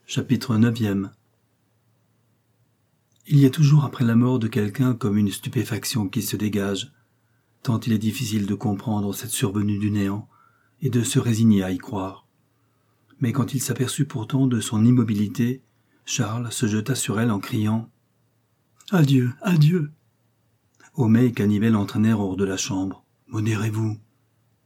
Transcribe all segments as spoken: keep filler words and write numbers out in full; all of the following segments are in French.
Chapitre neuvième. Il y a toujours après la mort de quelqu'un comme une stupéfaction qui se dégage, tant il est difficile de comprendre cette survenue du néant et de se résigner à y croire. Mais quand il s'aperçut pourtant de son immobilité, Charles se jeta sur elle en criant « Adieu, adieu !» Homais et Canivet l'entraînèrent hors de la chambre. « Modérez-vous. »« Oui, »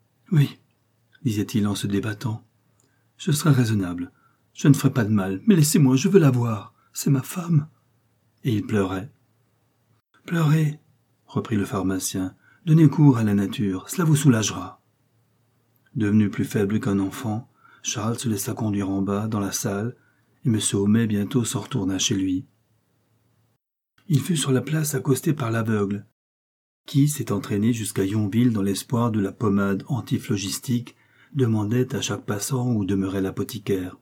disait-il en se débattant. « Je serai raisonnable. Je ne ferai pas de mal, mais laissez-moi, je veux la voir. C'est ma femme. » Et il pleurait. « Pleurez, » reprit le pharmacien. « Donnez cours à la nature, cela vous soulagera. » Devenu plus faible qu'un enfant, Charles se laissa conduire en bas, dans la salle, et M. Homais bientôt s'en retourna chez lui. Il fut sur la place accosté par l'aveugle, qui, s'étant traîné jusqu'à Yonville dans l'espoir de la pommade antiphlogistique, demandait à chaque passant où demeurait l'apothicaire.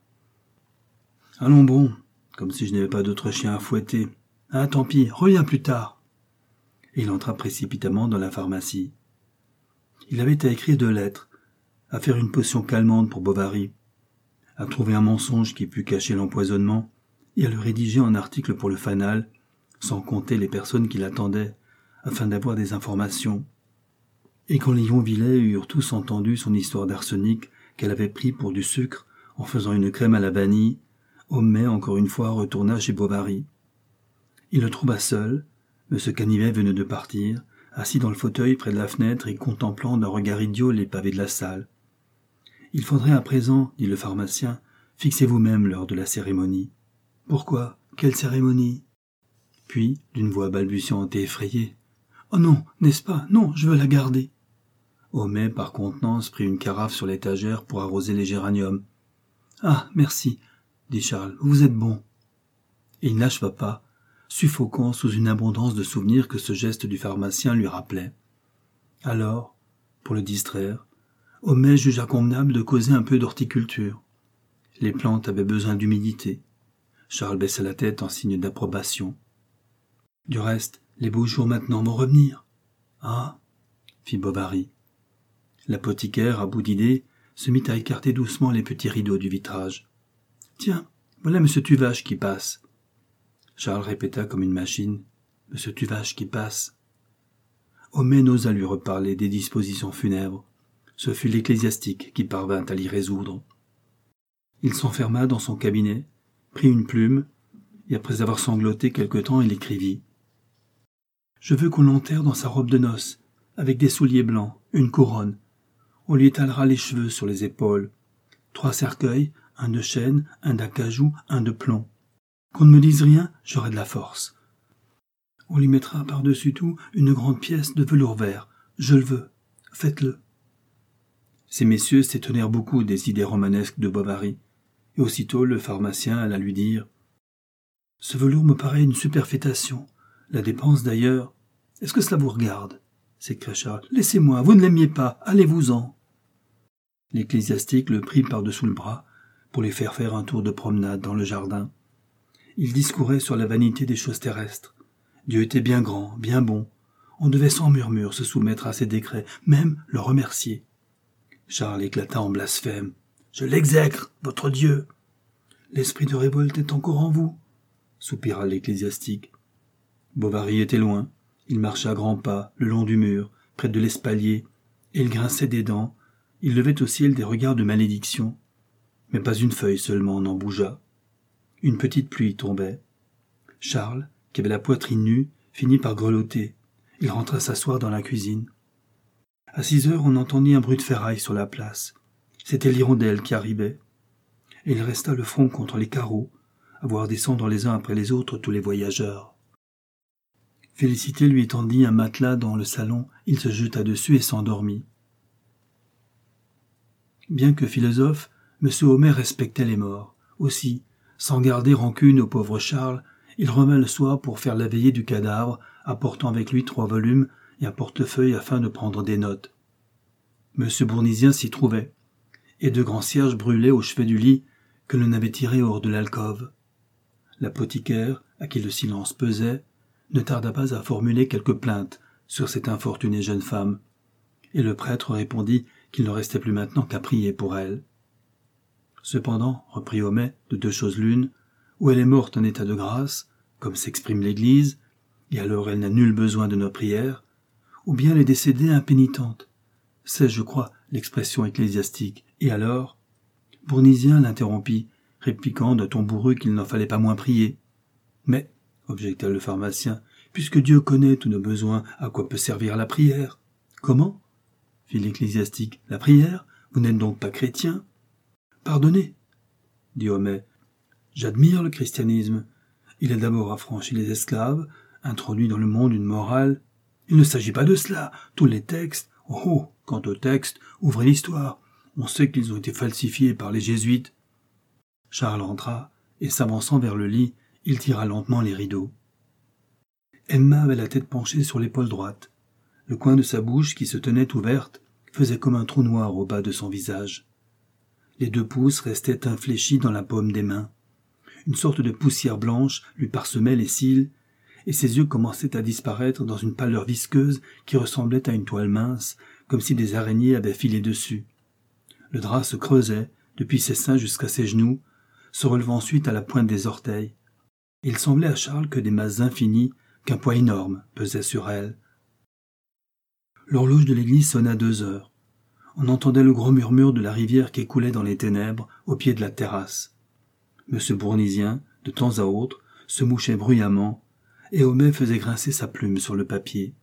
« Allons bon, comme si je n'avais pas d'autre chien à fouetter. Ah, tant pis, reviens plus tard. » Et il entra précipitamment dans la pharmacie. Il avait à écrire deux lettres, à faire une potion calmante pour Bovary, à trouver un mensonge qui pût cacher l'empoisonnement, et à le rédiger en article pour le Fanal, sans compter les personnes qui l'attendaient, afin d'avoir des informations. Et quand les Yonvillais eurent tous entendu son histoire d'arsenic qu'elle avait pris pour du sucre en faisant une crème à la vanille, Homais encore une fois retourna chez Bovary. Il le trouva seul, M. Canivet venait de partir, assis dans le fauteuil près de la fenêtre et contemplant d'un regard idiot les pavés de la salle. « Il faudrait à présent, dit le pharmacien, fixer vous-même l'heure de la cérémonie. »« Pourquoi ? Quelle cérémonie ?» Puis, d'une voix balbutiante et effrayée, « Oh non, n'est-ce pas ? Non, je veux la garder. » Homais, par contenance, prit une carafe sur l'étagère pour arroser les géraniums. « Ah, merci, dit Charles, vous êtes bon. » Et il n'acheva pas, suffoquant sous une abondance de souvenirs que ce geste du pharmacien lui rappelait. Alors, pour le distraire, Homais jugea convenable de causer un peu d'horticulture. Les plantes avaient besoin d'humidité. Charles baissa la tête en signe d'approbation. « Du reste, les beaux jours maintenant vont revenir. »« Ah » fit Bovary. L'apothicaire, à bout d'idées, se mit à écarter doucement les petits rideaux du vitrage. « Tiens, voilà M. Tuvache qui passe. » Charles répéta comme une machine. « M. Tuvache qui passe. » Homais n'osa lui reparler des dispositions funèbres. Ce fut l'ecclésiastique qui parvint à l'y résoudre. Il s'enferma dans son cabinet, prit une plume, et après avoir sangloté quelque temps, il écrivit. « Je veux qu'on l'enterre dans sa robe de noces, avec des souliers blancs, une couronne. On lui étalera les cheveux sur les épaules. Trois cercueils, un de chêne, un d'acajou, un de plomb. Qu'on ne me dise rien, j'aurai de la force. On lui mettra par-dessus tout une grande pièce de velours vert. Je le veux. Faites-le. » Ces messieurs s'étonnèrent beaucoup des idées romanesques de Bovary, et aussitôt le pharmacien alla lui dire « Ce velours me paraît une superfétation. La dépense d'ailleurs. Est-ce que cela vous regarde ?» s'écria Charles. « Laissez-moi, vous ne l'aimiez pas, allez-vous-en. » L'ecclésiastique le prit par-dessous le bras pour lui faire faire un tour de promenade dans le jardin. Il discourait sur la vanité des choses terrestres. Dieu était bien grand, bien bon. On devait sans murmure se soumettre à ses décrets, même le remercier. Charles éclata en blasphème. « Je l'exècre, votre Dieu !»« L'esprit de révolte est encore en vous » soupira l'ecclésiastique. Bovary était loin. Il marcha à grands pas, le long du mur, près de l'espalier, et il grinçait des dents. Il levait au ciel des regards de malédiction. Mais pas une feuille seulement n'en bougea. Une petite pluie tombait. Charles, qui avait la poitrine nue, finit par grelotter. Il rentra s'asseoir dans la cuisine. À six heures, on entendit un bruit de ferraille sur la place. C'était l'hirondelle qui arrivait. Et il resta le front contre les carreaux, à voir descendre les uns après les autres tous les voyageurs. Félicité lui tendit un matelas dans le salon, il se jeta dessus et s'endormit. Bien que philosophe, M. Homais respectait les morts. Aussi, sans garder rancune au pauvre Charles, il revint le soir pour faire la veillée du cadavre, apportant avec lui trois volumes et un portefeuille afin de prendre des notes. M. Bournisien s'y trouvait, et deux grands cierges brûlaient au chevet du lit que l'on avait tiré hors de l'alcôve. L'apothicaire, à qui le silence pesait, ne tarda pas à formuler quelques plaintes sur cette infortunée jeune femme, et le prêtre répondit qu'il ne restait plus maintenant qu'à prier pour elle. Cependant, reprit Homais, de deux choses l'une, ou elle est morte en état de grâce, comme s'exprime l'Église, et alors elle n'a nul besoin de nos prières, ou bien elle est décédée impénitente. C'est, je crois, l'expression ecclésiastique. Et alors? Bournisien l'interrompit, répliquant d'un ton bourru qu'il n'en fallait pas moins prier. Mais, objecta le pharmacien, puisque Dieu connaît tous nos besoins, à quoi peut servir la prière? Comment? Fit l'ecclésiastique. La prière? Vous n'êtes donc pas chrétien? Pardonnez, dit Homais. J'admire le christianisme. Il a d'abord affranchi les esclaves, introduit dans le monde une morale. Il ne s'agit pas de cela. Tous les textes, oh, oh, quant aux textes, ouvrez l'histoire. On sait qu'ils ont été falsifiés par les jésuites. Charles entra, et s'avançant vers le lit, il tira lentement les rideaux. Emma avait la tête penchée sur l'épaule droite. Le coin de sa bouche, qui se tenait ouverte, faisait comme un trou noir au bas de son visage. Les deux pouces restaient infléchis dans la paume des mains. Une sorte de poussière blanche lui parsemait les cils, et ses yeux commençaient à disparaître dans une pâleur visqueuse qui ressemblait à une toile mince, comme si des araignées avaient filé dessus. Le drap se creusait, depuis ses seins jusqu'à ses genoux, se relevant ensuite à la pointe des orteils. Il semblait à Charles que des masses infinies, qu'un poids énorme pesait sur elle. L'horloge de l'église sonna deux heures. On entendait le gros murmure de la rivière qui coulait dans les ténèbres, au pied de la terrasse. Monsieur Bournisien, de temps à autre, se mouchait bruyamment, et Homais faisait grincer sa plume sur le papier.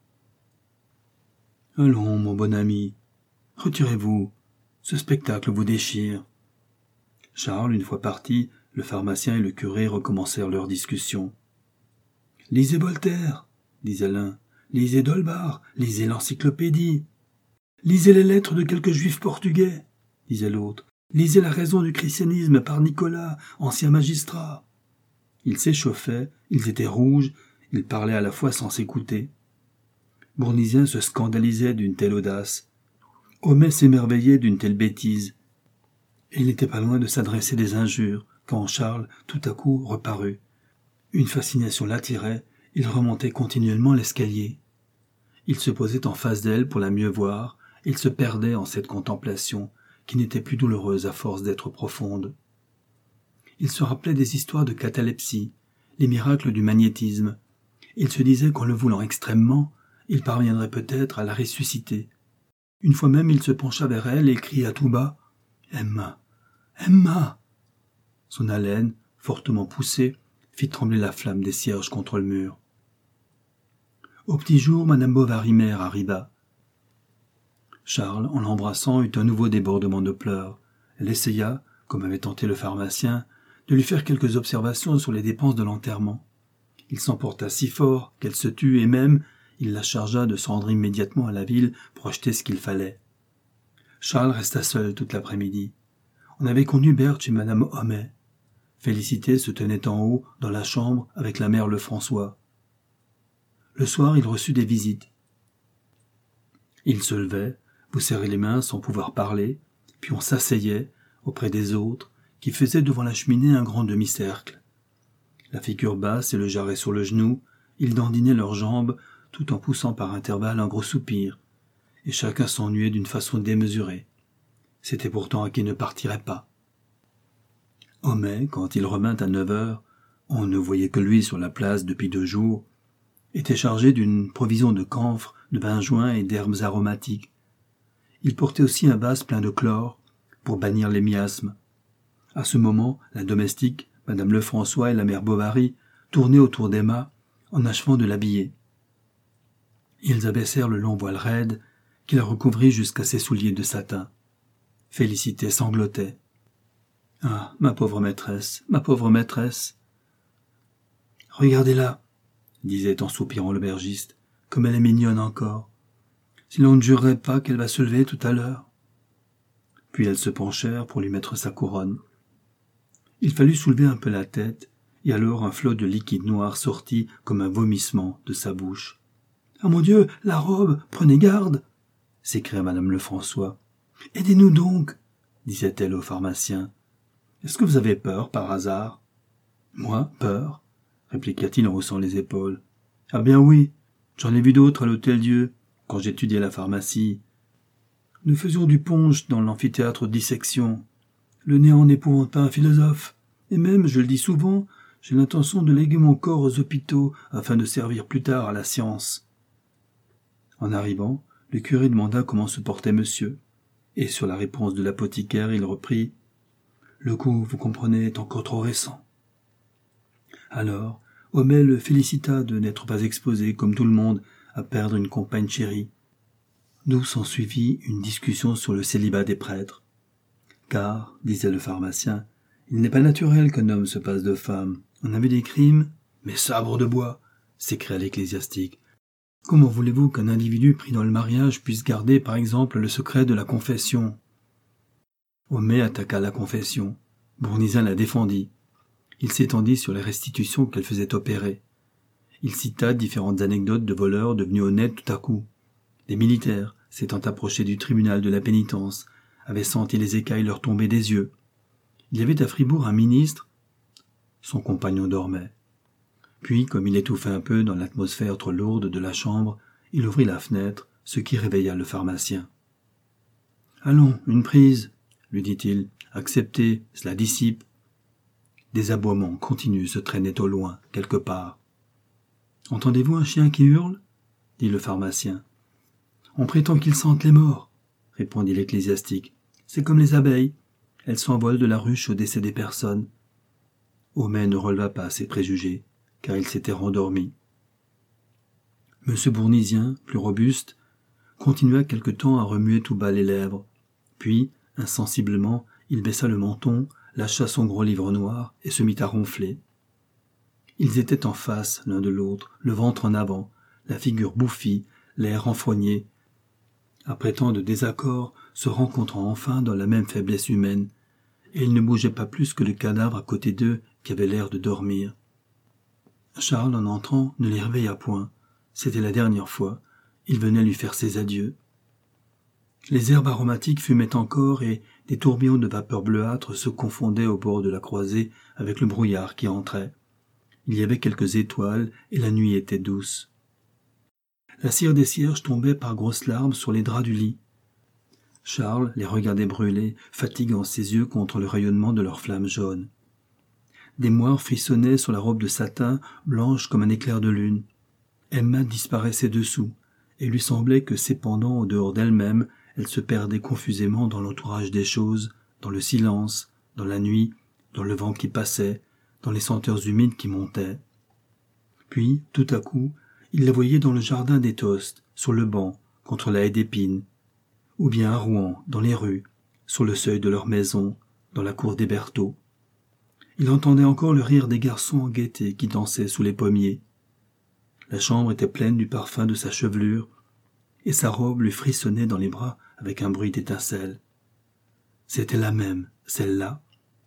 « Allons, mon bon ami, retirez-vous, ce spectacle vous déchire. » Charles, une fois parti, le pharmacien et le curé recommencèrent leur discussion. « Lisez Voltaire, » disait l'un, « lisez Dolbar, lisez l'encyclopédie. Lisez les lettres de quelques juifs portugais, » disait l'autre. « Lisez la raison du christianisme par Nicolas, ancien magistrat. » Ils s'échauffaient, ils étaient rouges, ils parlaient à la fois sans s'écouter. Bournisien se scandalisait d'une telle audace. Homais s'émerveillait d'une telle bêtise. Et il n'était pas loin de s'adresser des injures, quand Charles, tout à coup, reparut. Une fascination l'attirait, il remontait continuellement l'escalier. Il se posait en face d'elle pour la mieux voir, il se perdait en cette contemplation, qui n'était plus douloureuse à force d'être profonde. Il se rappelait des histoires de catalepsie, les miracles du magnétisme. Il se disait qu'en le voulant extrêmement, il parviendrait peut-être à la ressusciter. Une fois même, il se pencha vers elle et cria tout bas « Emma, Emma !» Son haleine, fortement poussée, fit trembler la flamme des cierges contre le mur. Au petit jour, madame Bovary-Mère arriva. Charles, en l'embrassant, eut un nouveau débordement de pleurs. Elle essaya, comme avait tenté le pharmacien, de lui faire quelques observations sur les dépenses de l'enterrement. Il s'emporta si fort qu'elle se tut et même, il la chargea de se rendre immédiatement à la ville pour acheter ce qu'il fallait. Charles resta seul toute l'après-midi. On avait conduit Berthe chez madame Homais. Félicité se tenait en haut, dans la chambre, avec la mère Lefrançois. Le soir, il reçut des visites. Il se levait, vous serrait les mains sans pouvoir parler, puis on s'asseyait, auprès des autres, qui faisaient devant la cheminée un grand demi-cercle. La figure basse et le jarret sur le genou, ils dandinaient leurs jambes, tout en poussant par intervalles un gros soupir, et chacun s'ennuyait d'une façon démesurée. C'était pourtant à qui ne partirait pas. Homais, quand il revint à neuf heures, on ne voyait que lui sur la place depuis deux jours, était chargé d'une provision de camphre, de benjoin et d'herbes aromatiques. Il portait aussi un vase plein de chlore, pour bannir les miasmes. À ce moment, la domestique, madame Lefrançois et la mère Bovary, tournaient autour d'Emma, en achevant de l'habiller. Ils abaissèrent le long voile raide, qui la recouvrit jusqu'à ses souliers de satin. Félicité sanglotait. « Ah, ma pauvre maîtresse, ma pauvre maîtresse !»« Regardez-la, » disait en soupirant l'aubergiste, « comme elle est mignonne encore. Si l'on ne jurerait pas qu'elle va se lever tout à l'heure. » Puis elles se penchèrent pour lui mettre sa couronne. Il fallut soulever un peu la tête, et alors un flot de liquide noir sortit comme un vomissement de sa bouche. « Ah mon Dieu, la robe, prenez garde !» s'écria madame Lefrançois. « Aidez-nous donc !» disait-elle au pharmacien. « Est-ce que vous avez peur, par hasard ?»« Moi, peur ?» répliqua-t-il en haussant les épaules. « Ah bien oui, j'en ai vu d'autres à l'Hôtel-Dieu, quand j'étudiais la pharmacie. Nous faisions du punch dans l'amphithéâtre de dissection. Le néant n'épouvante pas un philosophe. Et même, je le dis souvent, j'ai l'intention de léguer mon corps aux hôpitaux afin de servir plus tard à la science. » En arrivant, le curé demanda comment se portait monsieur, et sur la réponse de l'apothicaire, il reprit « Le coup, vous comprenez, est encore trop récent. » Alors, Homais le félicita de n'être pas exposé, comme tout le monde, à perdre une compagne chérie. D'où s'ensuivit une discussion sur le célibat des prêtres. Car, disait le pharmacien, il n'est pas naturel qu'un homme se passe de femme. On a vu des crimes, mais sabre de bois, s'écria l'ecclésiastique. Comment voulez-vous qu'un individu pris dans le mariage puisse garder, par exemple, le secret de la confession? Homais attaqua la confession. Bournisien la défendit. Il s'étendit sur les restitutions qu'elle faisait opérer. Il cita différentes anecdotes de voleurs devenus honnêtes tout à coup. Des militaires, s'étant approchés du tribunal de la pénitence, avaient senti les écailles leur tomber des yeux. Il y avait à Fribourg un ministre. Son compagnon dormait. Puis, comme il étouffait un peu dans l'atmosphère trop lourde de la chambre, il ouvrit la fenêtre, ce qui réveilla le pharmacien. « Allons, une prise, » lui dit-il. « Acceptez, cela dissipe. » Des aboiements continus se traînaient au loin, quelque part. « Entendez-vous un chien qui hurle ?» dit le pharmacien. « On prétend qu'ils sentent les morts, » répondit l'ecclésiastique. « C'est comme les abeilles, elles s'envolent de la ruche au décès des personnes. » Homais ne releva pas ses préjugés, car il s'était rendormi. Monsieur Bournisien, plus robuste, continua quelque temps à remuer tout bas les lèvres. Puis, insensiblement, il baissa le menton, lâcha son gros livre noir et se mit à ronfler. Ils étaient en face l'un de l'autre, le ventre en avant, la figure bouffie, l'air renfrogné. Après tant de désaccords, se rencontrant enfin dans la même faiblesse humaine, et il ne bougeait pas plus que le cadavre à côté d'eux qui avait l'air de dormir. Charles, en entrant, ne les réveilla point. C'était la dernière fois. Il venait lui faire ses adieux. Les herbes aromatiques fumaient encore et des tourbillons de vapeur bleuâtre se confondaient au bord de la croisée avec le brouillard qui entrait. Il y avait quelques étoiles et la nuit était douce. La cire des cierges tombait par grosses larmes sur les draps du lit. Charles les regardait brûler, fatiguant ses yeux contre le rayonnement de leurs flammes jaunes. Des moires frissonnaient sur la robe de satin, blanche comme un éclair de lune. Emma disparaissait dessous, et lui semblait que s'épandant au dehors d'elle-même, elle se perdait confusément dans l'entourage des choses, dans le silence, dans la nuit, dans le vent qui passait, dans les senteurs humides qui montaient. Puis, tout à coup, il la voyait dans le jardin des Tostes, sur le banc, contre la haie d'épines, ou bien à Rouen, dans les rues, sur le seuil de leur maison, dans la cour des Berthaud. Il entendait encore le rire des garçons en gaieté qui dansaient sous les pommiers. La chambre était pleine du parfum de sa chevelure, et sa robe lui frissonnait dans les bras avec un bruit d'étincelles. C'était la même, celle-là.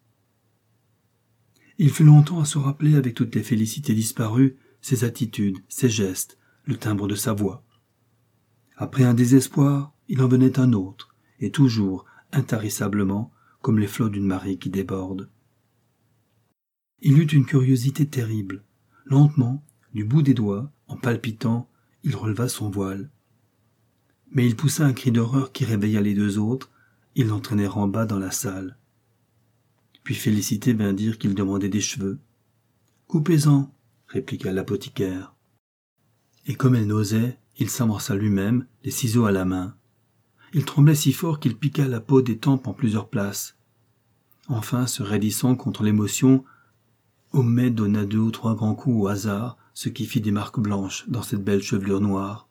Il fut longtemps à se rappeler avec toutes les félicités disparues, ses attitudes, ses gestes, le timbre de sa voix. Après un désespoir, il en venait un autre, et toujours, intarissablement, comme les flots d'une marée qui déborde. Il eut une curiosité terrible. Lentement, du bout des doigts, en palpitant, il releva son voile. Mais il poussa un cri d'horreur qui réveilla les deux autres, ils l'entraînèrent en bas dans la salle. Puis Félicité vint dire qu'il demandait des cheveux. « Coupez-en » répliqua l'apothicaire. Et comme elle n'osait, il s'amorça lui-même, les ciseaux à la main. Il tremblait si fort qu'il piqua la peau des tempes en plusieurs places. Enfin, se raidissant contre l'émotion, Homais donna deux ou trois grands coups au hasard, ce qui fit des marques blanches dans cette belle chevelure noire.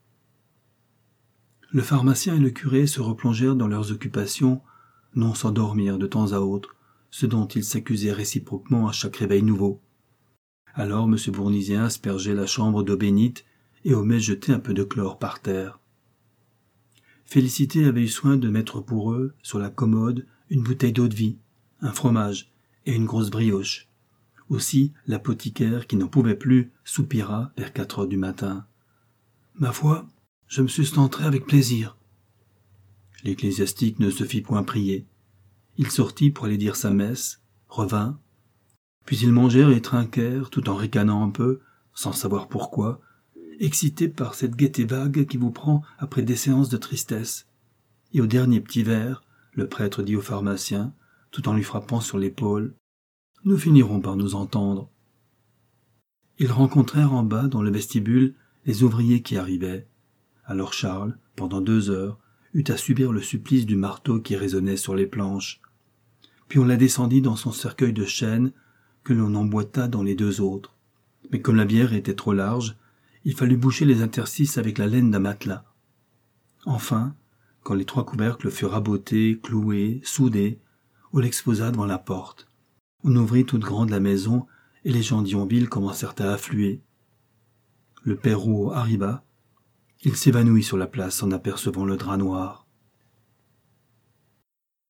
Le pharmacien et le curé se replongèrent dans leurs occupations, non sans dormir de temps à autre, ce dont ils s'accusaient réciproquement à chaque réveil nouveau. Alors M. Bournisien aspergeait la chambre d'eau bénite et Homais jetait un peu de chlore par terre. Félicité avait eu soin de mettre pour eux, sur la commode, une bouteille d'eau-de-vie, un fromage et une grosse brioche. Aussi, l'apothicaire, qui n'en pouvait plus, soupira vers quatre heures du matin. « Ma foi, je me sustenterai avec plaisir. » L'ecclésiastique ne se fit point prier. Il sortit pour aller dire sa messe, revint, puis ils mangèrent et trinquèrent tout en ricanant un peu, sans savoir pourquoi, excités par cette gaieté vague qui vous prend après des séances de tristesse. Et au dernier petit verre, le prêtre dit au pharmacien, tout en lui frappant sur l'épaule. « Nous finirons par nous entendre. » Ils rencontrèrent en bas, dans le vestibule, les ouvriers qui arrivaient. Alors Charles, pendant deux heures, eut à subir le supplice du marteau qui résonnait sur les planches. Puis on la descendit dans son cercueil de chêne que l'on emboîta dans les deux autres. Mais comme la bière était trop large, il fallut boucher les interstices avec la laine d'un matelas. Enfin, quand les trois couvercles furent rabotés, cloués, soudés, on l'exposa devant la porte. On ouvrit toute grande la maison et les gens d'Yonville commencèrent à affluer. Le père Rouault arriva. Il s'évanouit sur la place en apercevant le drap noir.